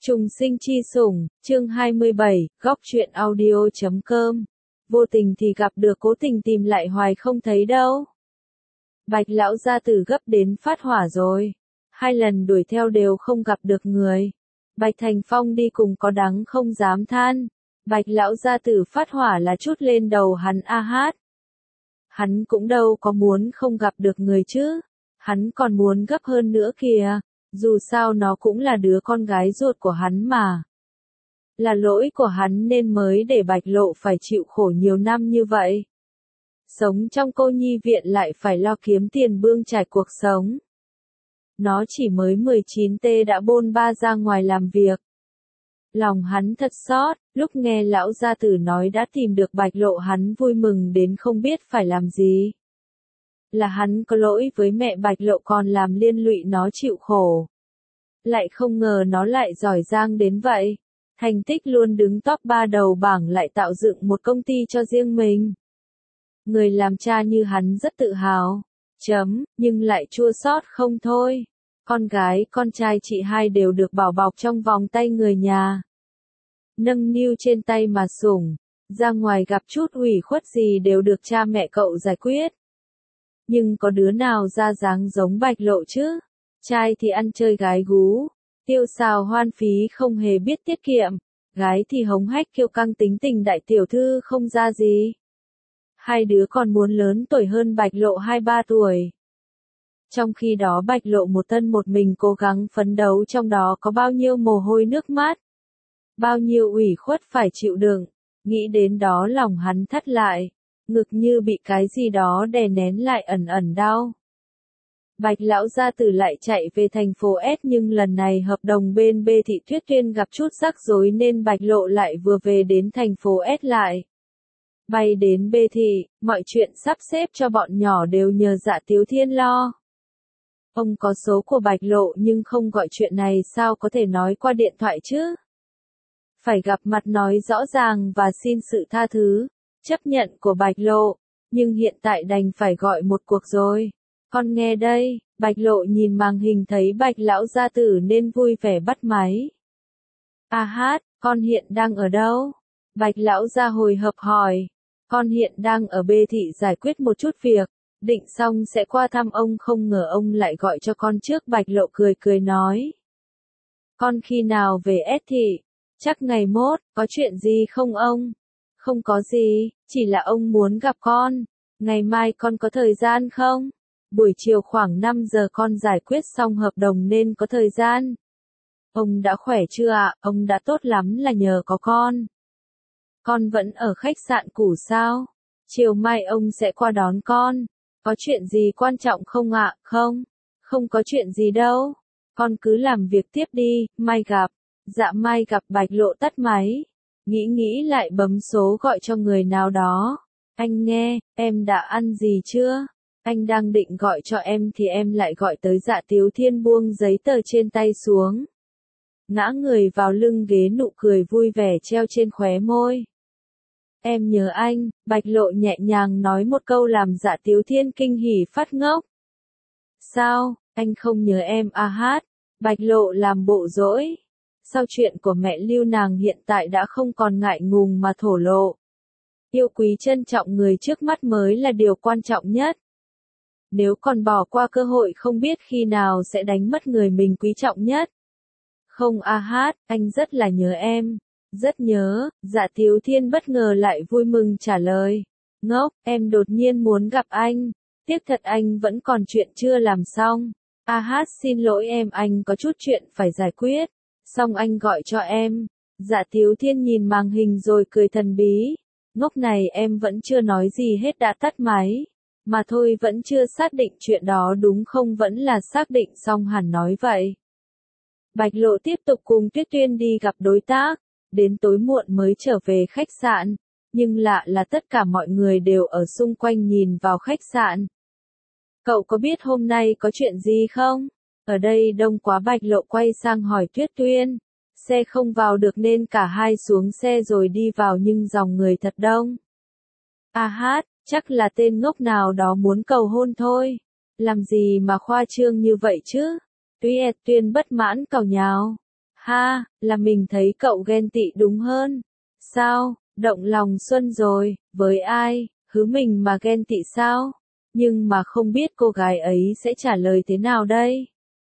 Trùng sinh chi sủng, chương 27, góc truyện audio.com. Vô tình thì gặp được, cố tình tìm lại hoài không thấy đâu. Bạch lão gia tử gấp đến phát hỏa rồi. 2 lần đuổi theo đều không gặp được người. Bạch Thành Phong đi cùng có đắng không dám than. Bạch lão gia tử phát hỏa là chút lên đầu hắn a hát. Hắn cũng đâu có muốn không gặp được người chứ. Hắn còn muốn gấp hơn nữa kìa. Dù sao nó cũng là đứa con gái ruột của hắn mà. Là lỗi của hắn nên mới để Bạch Lộ phải chịu khổ nhiều năm như vậy. Sống trong cô nhi viện lại phải lo kiếm tiền bươn trải cuộc sống. Nó chỉ mới 19 đã bôn ba ra ngoài làm việc. Lòng hắn thật xót, lúc nghe lão gia tử nói đã tìm được Bạch Lộ hắn vui mừng đến không biết phải làm gì. Là hắn có lỗi với mẹ Bạch Lộ còn làm liên lụy nó chịu khổ. Lại không ngờ nó lại giỏi giang đến vậy. Thành tích luôn đứng top 3 đầu bảng lại tạo dựng một công ty cho riêng mình. Người làm cha như hắn rất tự hào. Nhưng lại chua xót không thôi. Con gái, con trai chị hai đều được bảo bọc trong vòng tay người nhà. Nâng niu trên tay mà sủng. Ra ngoài gặp chút ủy khuất gì đều được cha mẹ cậu giải quyết. Nhưng có đứa nào ra dáng giống Bạch Lộ chứ? Trai thì ăn chơi gái gú, tiêu xào hoan phí không hề biết tiết kiệm, gái thì hống hách kiêu căng tính tình đại tiểu thư không ra gì. 2 đứa còn muốn lớn tuổi hơn Bạch Lộ 2-3 tuổi. Trong khi đó Bạch Lộ một thân một mình cố gắng phấn đấu, trong đó có bao nhiêu mồ hôi nước mắt, bao nhiêu ủy khuất phải chịu đựng, nghĩ đến đó lòng hắn thắt lại. Ngực như bị cái gì đó đè nén lại ẩn ẩn đau. Bạch lão gia tử lại chạy về thành phố S, nhưng lần này hợp đồng bên B thị Tuyết Tuyên gặp chút rắc rối nên Bạch Lộ lại vừa về đến thành phố S lại. Bay đến B thị, mọi chuyện sắp xếp cho bọn nhỏ đều nhờ Dạ Tiếu Thiên lo. Ông có số của Bạch Lộ nhưng không gọi chuyện này sao có thể nói qua điện thoại chứ? Phải gặp mặt nói rõ ràng và xin sự tha thứ. Chấp nhận của Bạch Lộ, nhưng hiện tại đành phải gọi một cuộc rồi. Con nghe đây, Bạch Lộ nhìn màn hình thấy Bạch lão gia tử nên vui vẻ bắt máy. A hát, con hiện đang ở đâu? Bạch lão gia hồi hộp hỏi. Con hiện đang ở B thị giải quyết một chút việc, định xong sẽ qua thăm ông, không ngờ ông lại gọi cho con trước. Bạch Lộ cười cười nói. Con khi nào về S thị? Chắc ngày mốt, có chuyện gì không ông? Không có gì, chỉ là ông muốn gặp con. Ngày mai con có thời gian không? Buổi chiều khoảng 5 giờ con giải quyết xong hợp đồng nên có thời gian. Ông đã khỏe chưa ạ? Ông đã tốt lắm là nhờ có con. Con vẫn ở khách sạn cũ sao? Chiều mai ông sẽ qua đón con. Có chuyện gì quan trọng không ạ? Không, không có chuyện gì đâu. Con cứ làm việc tiếp đi, mai gặp. Dạ mai gặp. Bạch Lộ tắt máy. Nghĩ lại bấm số gọi cho người nào đó. Anh nghe, em đã ăn gì chưa? Anh đang định gọi cho em thì em lại gọi tới. Dạ Tiếu Thiên buông giấy tờ trên tay xuống. Ngã người vào lưng ghế, nụ cười vui vẻ treo trên khóe môi. Em nhớ anh, Bạch Lộ nhẹ nhàng nói một câu làm Dạ Tiếu Thiên kinh hỉ phát ngốc. Sao, anh không nhớ em a hát? Bạch Lộ làm bộ dỗi. Sau chuyện của mẹ Lưu nàng hiện tại đã không còn ngại ngùng mà thổ lộ. Yêu quý trân trọng người trước mắt mới là điều quan trọng nhất. Nếu còn bỏ qua cơ hội không biết khi nào sẽ đánh mất người mình quý trọng nhất. Không a hát, anh rất là nhớ em. Rất nhớ. Dạ Tiếu Thiên bất ngờ lại vui mừng trả lời. Ngốc, em đột nhiên muốn gặp anh. Tiếc thật anh vẫn còn chuyện chưa làm xong. A hát xin lỗi em, anh có chút chuyện phải giải quyết. Xong anh gọi cho em. Dạ Tiếu Thiên nhìn màn hình rồi cười thần bí. Ngốc này em vẫn chưa nói gì hết đã tắt máy. Mà thôi, vẫn chưa xác định chuyện đó đúng không? Vẫn là xác định xong hẳn nói vậy. Bạch Lộ tiếp tục cùng Tuyết Tuyên đi gặp đối tác. Đến tối muộn mới trở về khách sạn. Nhưng lạ là tất cả mọi người đều ở xung quanh nhìn vào khách sạn. Cậu có biết hôm nay có chuyện gì không? Ở đây đông quá. Bạch Lộ quay sang hỏi Tuyết Tuyên. Xe không vào được nên cả hai xuống xe rồi đi vào, nhưng dòng người thật đông. A hát, chắc là tên ngốc nào đó muốn cầu hôn thôi. Làm gì mà khoa trương như vậy chứ? Tuyết Tuyên bất mãn càu nhào. Ha, là mình thấy cậu ghen tị đúng hơn. Sao, động lòng xuân rồi, với ai, hứ mình mà ghen tị sao? Nhưng mà không biết cô gái ấy sẽ trả lời thế nào đây?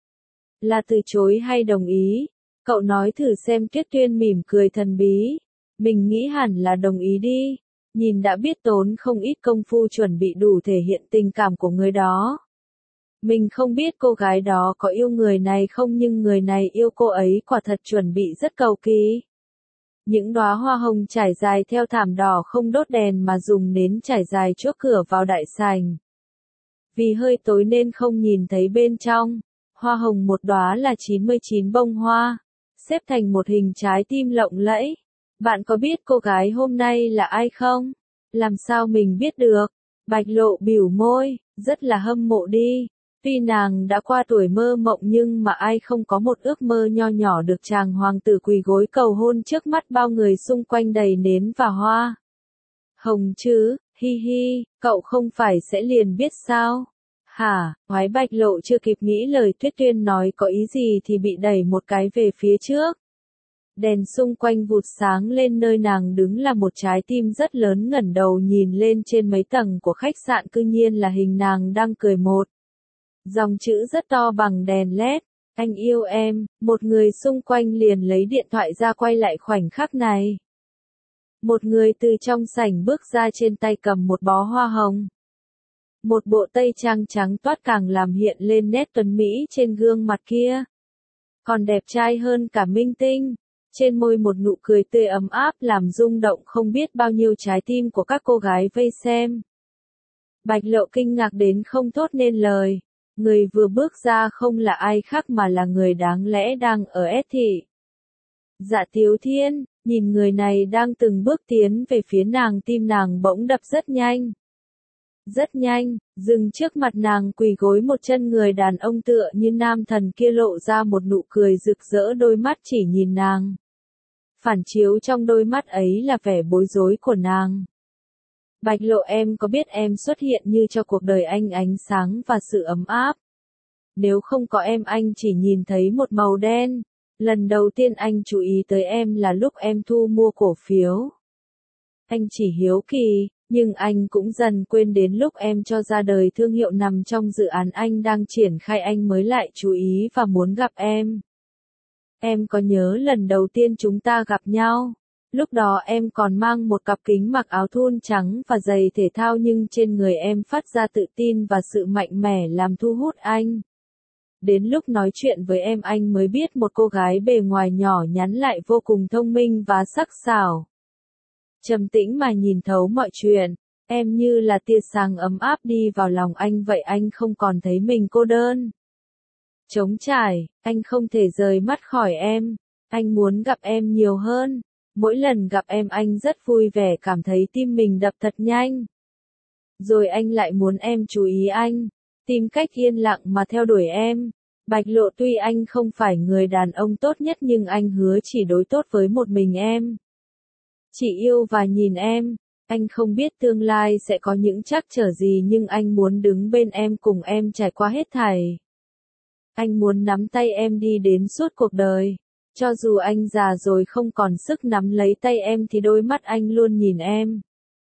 Là từ chối hay đồng ý? Cậu nói thử xem. Tuyết Tuyên mỉm cười thần bí. Mình nghĩ hẳn là đồng ý đi. Nhìn đã biết tốn không ít công phu chuẩn bị đủ thể hiện tình cảm của người đó. Mình không biết cô gái đó có yêu người này không, nhưng người này yêu cô ấy quả thật chuẩn bị rất cầu kỳ. Những đóa hoa hồng trải dài theo thảm đỏ, không đốt đèn mà dùng nến trải dài trước cửa vào đại sảnh. Vì hơi tối nên không nhìn thấy bên trong. Hoa hồng một đóa là 99 bông hoa, xếp thành một hình trái tim lộng lẫy. Bạn có biết cô gái hôm nay là ai không? Làm sao mình biết được? Bạch Lộ bĩu môi, rất là hâm mộ đi. Tuy nàng đã qua tuổi mơ mộng nhưng mà ai không có một ước mơ nho nhỏ được chàng hoàng tử quỳ gối cầu hôn trước mắt bao người xung quanh đầy nến và hoa hồng chứ, hi hi, cậu không phải sẽ liền biết sao? Hả, Ngoái Bạch Lộ chưa kịp nghĩ lời Tuyết Tuyên nói có ý gì thì bị đẩy một cái về phía trước. Đèn xung quanh vụt sáng lên, nơi nàng đứng là một trái tim rất lớn. Ngẩng đầu nhìn lên trên mấy tầng của khách sạn, cư nhiên là hình nàng đang cười, một dòng chữ rất to bằng đèn led. Anh yêu em. Một người xung quanh liền lấy điện thoại ra quay lại khoảnh khắc này. Một người từ trong sảnh bước ra, trên tay cầm một bó hoa hồng. Một bộ tây trang trắng toát càng làm hiện lên nét tuấn mỹ trên gương mặt kia. Còn đẹp trai hơn cả minh tinh. Trên môi một nụ cười tươi ấm áp làm rung động không biết bao nhiêu trái tim của các cô gái vây xem. Bạch Lộ kinh ngạc đến không thốt nên lời. Người vừa bước ra không là ai khác mà là người đáng lẽ đang ở S thị. Dạ Tiếu Thiên. Nhìn người này đang từng bước tiến về phía nàng, tim nàng bỗng đập rất nhanh. Rất nhanh, dừng trước mặt nàng quỳ gối một chân người đàn ông tựa như nam thần kia, lộ ra một nụ cười rực rỡ, đôi mắt chỉ nhìn nàng. Phản chiếu trong đôi mắt ấy là vẻ bối rối của nàng. Bạch Lộ, em có biết em xuất hiện như cho cuộc đời anh ánh sáng và sự ấm áp. Nếu không có em, anh chỉ nhìn thấy một màu đen. Lần đầu tiên anh chú ý tới em là lúc em thu mua cổ phiếu. Anh chỉ hiếu kỳ, nhưng anh cũng dần quên đến lúc em cho ra đời thương hiệu nằm trong dự án anh đang triển khai, anh mới lại chú ý và muốn gặp em. Em có nhớ lần đầu tiên chúng ta gặp nhau? Lúc đó em còn mang một cặp kính, mặc áo thun trắng và giày thể thao, nhưng trên người em phát ra tự tin và sự mạnh mẽ làm thu hút anh. Đến lúc nói chuyện với em, anh mới biết một cô gái bề ngoài nhỏ nhắn lại vô cùng thông minh và sắc sảo. Trầm tĩnh mà nhìn thấu mọi chuyện, em như là tia sáng ấm áp đi vào lòng anh vậy, anh không còn thấy mình cô đơn. Trống trải, anh không thể rời mắt khỏi em, anh muốn gặp em nhiều hơn. Mỗi lần gặp em anh rất vui vẻ, cảm thấy tim mình đập thật nhanh. Rồi anh lại muốn em chú ý anh, tìm cách yên lặng mà theo đuổi em. Bạch Lộ, tuy anh không phải người đàn ông tốt nhất nhưng anh hứa chỉ đối tốt với một mình em. Chỉ yêu và nhìn em. Anh không biết tương lai sẽ có những trắc trở gì, nhưng anh muốn đứng bên em, cùng em trải qua hết thảy. Anh muốn nắm tay em đi đến suốt cuộc đời. Cho dù anh già rồi không còn sức nắm lấy tay em thì đôi mắt anh luôn nhìn em.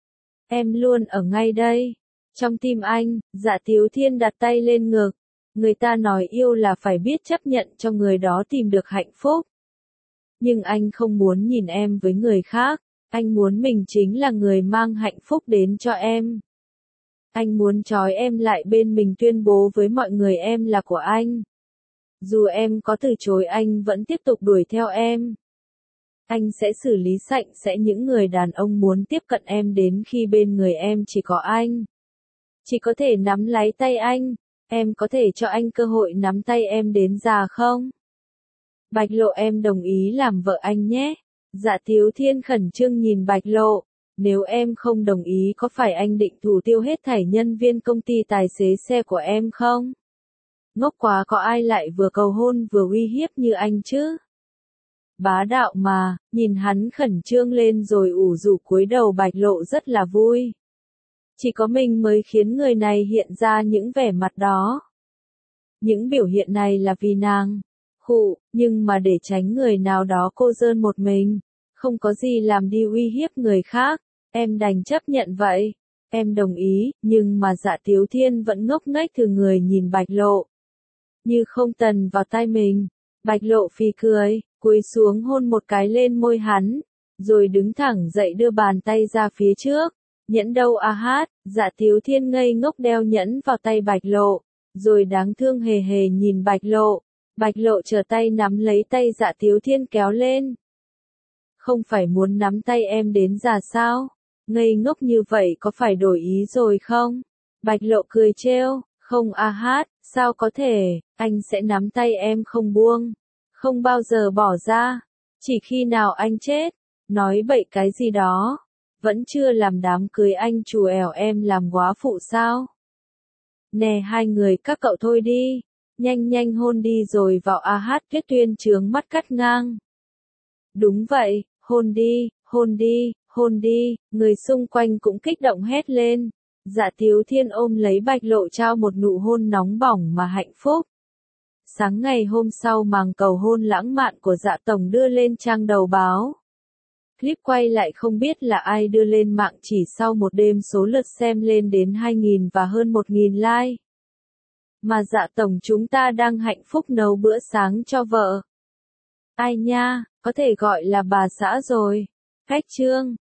Em luôn ở ngay đây. Trong tim anh. Dạ Tiếu Thiên đặt tay lên ngực. Người ta nói yêu là phải biết chấp nhận cho người đó tìm được hạnh phúc. Nhưng anh không muốn nhìn em với người khác. Anh muốn mình chính là người mang hạnh phúc đến cho em. Anh muốn trói em lại bên mình, tuyên bố với mọi người em là của anh. Dù em có từ chối, anh vẫn tiếp tục đuổi theo em. Anh sẽ xử lý sạch sẽ những người đàn ông muốn tiếp cận em, đến khi bên người em chỉ có anh. Chỉ có thể nắm lấy tay anh. Em có thể cho anh cơ hội nắm tay em đến già không? Bạch Lộ, em đồng ý làm vợ anh nhé. Dạ Tiếu Thiên khẩn trương nhìn Bạch Lộ. Nếu em không đồng ý, có phải anh định thủ tiêu hết thảy nhân viên công ty tài xế xe của em không? Ngốc quá, có ai lại vừa cầu hôn vừa uy hiếp như anh chứ? Bá đạo mà. Nhìn hắn khẩn trương lên rồi ủ rũ cúi đầu, Bạch Lộ rất là vui. Chỉ có mình mới khiến người này hiện ra những vẻ mặt đó. Những biểu hiện này là vì nàng. Khụ, nhưng mà để tránh người nào đó cô đơn một mình, không có gì làm đi uy hiếp người khác, em đành chấp nhận vậy. Em đồng ý, nhưng mà Dạ Tiếu Thiên vẫn ngốc nghếch thừ người nhìn Bạch Lộ. Như không tần vào tai mình. Bạch Lộ phì cười, cúi xuống hôn một cái lên môi hắn, rồi đứng thẳng dậy đưa bàn tay ra phía trước. Nhẫn đâu a hát, Dạ Tiếu Thiên ngây ngốc đeo nhẫn vào tay Bạch Lộ, rồi đáng thương hề hề nhìn Bạch Lộ. Bạch Lộ trở tay nắm lấy tay Dạ Tiếu Thiên kéo lên. Không phải muốn nắm tay em đến già sao? Ngây ngốc như vậy có phải đổi ý rồi không? Bạch Lộ cười trêu, không a hát, sao có thể, anh sẽ nắm tay em không buông, không bao giờ bỏ ra, chỉ khi nào anh chết, nói bậy cái gì đó, vẫn chưa làm đám cưới anh chù ẻo em làm góa phụ sao? Nè hai người các cậu thôi đi, nhanh nhanh hôn đi rồi vào a hát. Tuyết Tuyên trướng mắt cắt ngang. Đúng vậy, hôn đi, hôn đi, hôn đi, người xung quanh cũng kích động hét lên. Dạ Tiếu Thiên ôm lấy Bạch Lộ trao một nụ hôn nóng bỏng mà hạnh phúc. Sáng ngày hôm sau màn cầu hôn lãng mạn của Dạ Tổng đưa lên trang đầu báo. Clip quay lại không biết là ai đưa lên mạng chỉ sau một đêm số lượt xem lên đến 2.000 và hơn 1.000 like. Mà Dạ Tổng chúng ta đang hạnh phúc nấu bữa sáng cho vợ. Ai nha, có thể gọi là bà xã rồi. Khách trương.